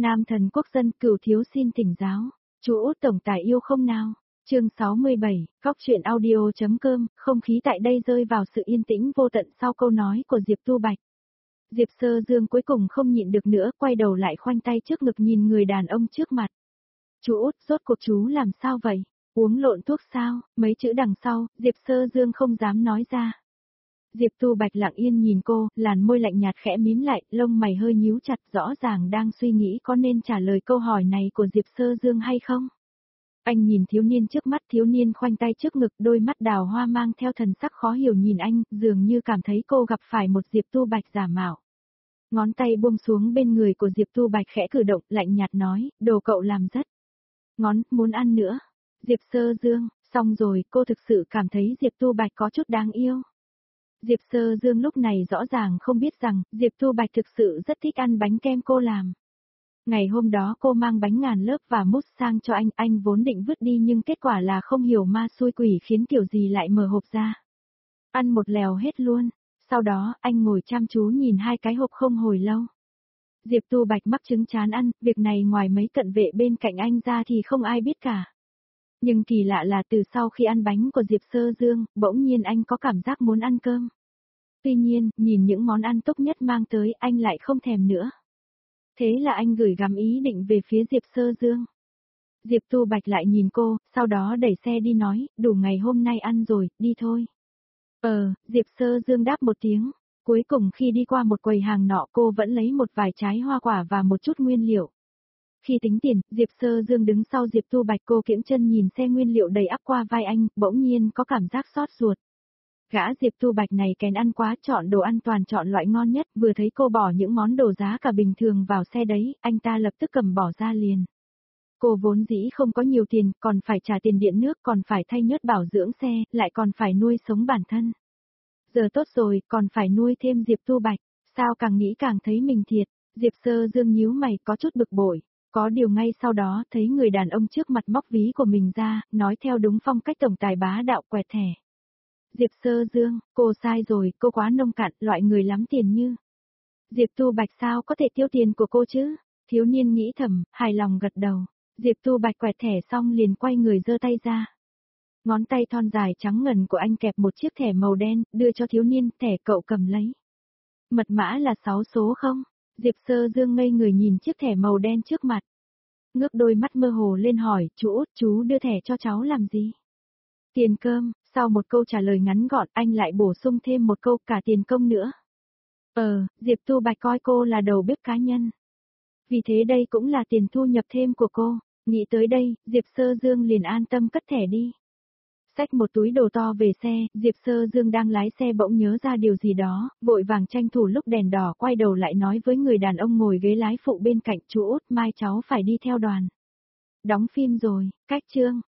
Nam thần quốc dân cửu thiếu xin thỉnh giáo. Chú Út tổng tài yêu không nào? Chương 67, Góc truyện audio.com, không khí tại đây rơi vào sự yên tĩnh vô tận sau câu nói của Diệp Tu Bạch. Diệp Sơ Dương cuối cùng không nhịn được nữa, quay đầu lại khoanh tay trước ngực nhìn người đàn ông trước mặt. Chú Út, rốt cuộc chú làm sao vậy? Uống lộn thuốc sao? Mấy chữ đằng sau, Diệp Sơ Dương không dám nói ra. Diệp Tu Bạch lặng yên nhìn cô, làn môi lạnh nhạt khẽ mím lại, lông mày hơi nhíu chặt, rõ ràng đang suy nghĩ có nên trả lời câu hỏi này của Diệp Sơ Dương hay không. Anh nhìn thiếu niên trước mắt, thiếu niên khoanh tay trước ngực, đôi mắt đào hoa mang theo thần sắc khó hiểu nhìn anh, dường như cảm thấy cô gặp phải một Diệp Tu Bạch giả mạo. Ngón tay buông xuống bên người của Diệp Tu Bạch khẽ cử động, lạnh nhạt nói, đồ cậu làm rất muốn ăn nữa. Diệp Sơ Dương, xong rồi, cô thực sự cảm thấy Diệp Tu Bạch có chút đáng yêu. Diệp Sơ Dương lúc này rõ ràng không biết rằng, Diệp Tu Bạch thực sự rất thích ăn bánh kem cô làm. Ngày hôm đó cô mang bánh ngàn lớp và mousse sang cho anh vốn định vứt đi nhưng kết quả là không hiểu ma xui quỷ khiến kiểu gì lại mở hộp ra. Ăn một lèo hết luôn, sau đó anh ngồi chăm chú nhìn hai cái hộp không hồi lâu. Diệp Tu Bạch mắc chứng chán ăn, việc này ngoài mấy cận vệ bên cạnh anh ra thì không ai biết cả. Nhưng kỳ lạ là từ sau khi ăn bánh của Diệp Sơ Dương, bỗng nhiên anh có cảm giác muốn ăn cơm. Tuy nhiên, nhìn những món ăn tốt nhất mang tới anh lại không thèm nữa. Thế là anh gửi gắm ý định về phía Diệp Sơ Dương. Diệp Tu Bạch lại nhìn cô, sau đó đẩy xe đi nói, đủ ngày hôm nay ăn rồi, đi thôi. Diệp Sơ Dương đáp một tiếng. Cuối cùng khi đi qua một quầy hàng nọ cô vẫn lấy một vài trái hoa quả và một chút nguyên liệu. Khi tính tiền, Diệp Sơ Dương đứng sau Diệp Tu Bạch, cô kiễng chân nhìn xe nguyên liệu đầy ắp qua vai anh, bỗng nhiên có cảm giác xót ruột. Gã Diệp Tu Bạch này kén ăn quá, chọn đồ ăn toàn chọn loại ngon nhất, vừa thấy cô bỏ những món đồ giá cả bình thường vào xe đấy, anh ta lập tức cầm bỏ ra liền. Cô vốn dĩ không có nhiều tiền, còn phải trả tiền điện nước, còn phải thay nhớt bảo dưỡng xe, lại còn phải nuôi sống bản thân. Giờ tốt rồi, còn phải nuôi thêm Diệp Tu Bạch, sao càng nghĩ càng thấy mình thiệt. Diệp Sơ Dương nhíu mày có chút bực bội. Có điều ngay sau đó thấy người đàn ông trước mặt móc ví của mình ra, nói theo đúng phong cách tổng tài bá đạo quẹt thẻ. Diệp Sơ Dương, cô sai rồi, cô quá nông cạn, loại người lắm tiền như. Diệp Tu Bạch sao có thể tiêu tiền của cô chứ? Thiếu niên nghĩ thầm, hài lòng gật đầu. Diệp Tu Bạch quẹt thẻ xong liền quay người giơ tay ra. Ngón tay thon dài trắng ngần của anh kẹp một chiếc thẻ màu đen, đưa cho thiếu niên, thẻ cậu cầm lấy. Mật mã là 6 số không? Diệp Sơ Dương ngây người nhìn chiếc thẻ màu đen trước mặt. Ngước đôi mắt mơ hồ lên hỏi, chú Út, chú đưa thẻ cho cháu làm gì? Tiền cơm, sau một câu trả lời ngắn gọn anh lại bổ sung thêm một câu cả tiền công nữa. Diệp Tu Bạch coi cô là đầu bếp cá nhân. Vì thế đây cũng là tiền thu nhập thêm của cô. Nghĩ tới đây, Diệp Sơ Dương liền an tâm cất thẻ đi. Xách một túi đồ to về xe, Diệp Sơ Dương đang lái xe bỗng nhớ ra điều gì đó, vội vàng tranh thủ lúc đèn đỏ quay đầu lại nói với người đàn ông ngồi ghế lái phụ bên cạnh, chú Út, mai cháu phải đi theo đoàn. Đóng phim rồi, cách chương.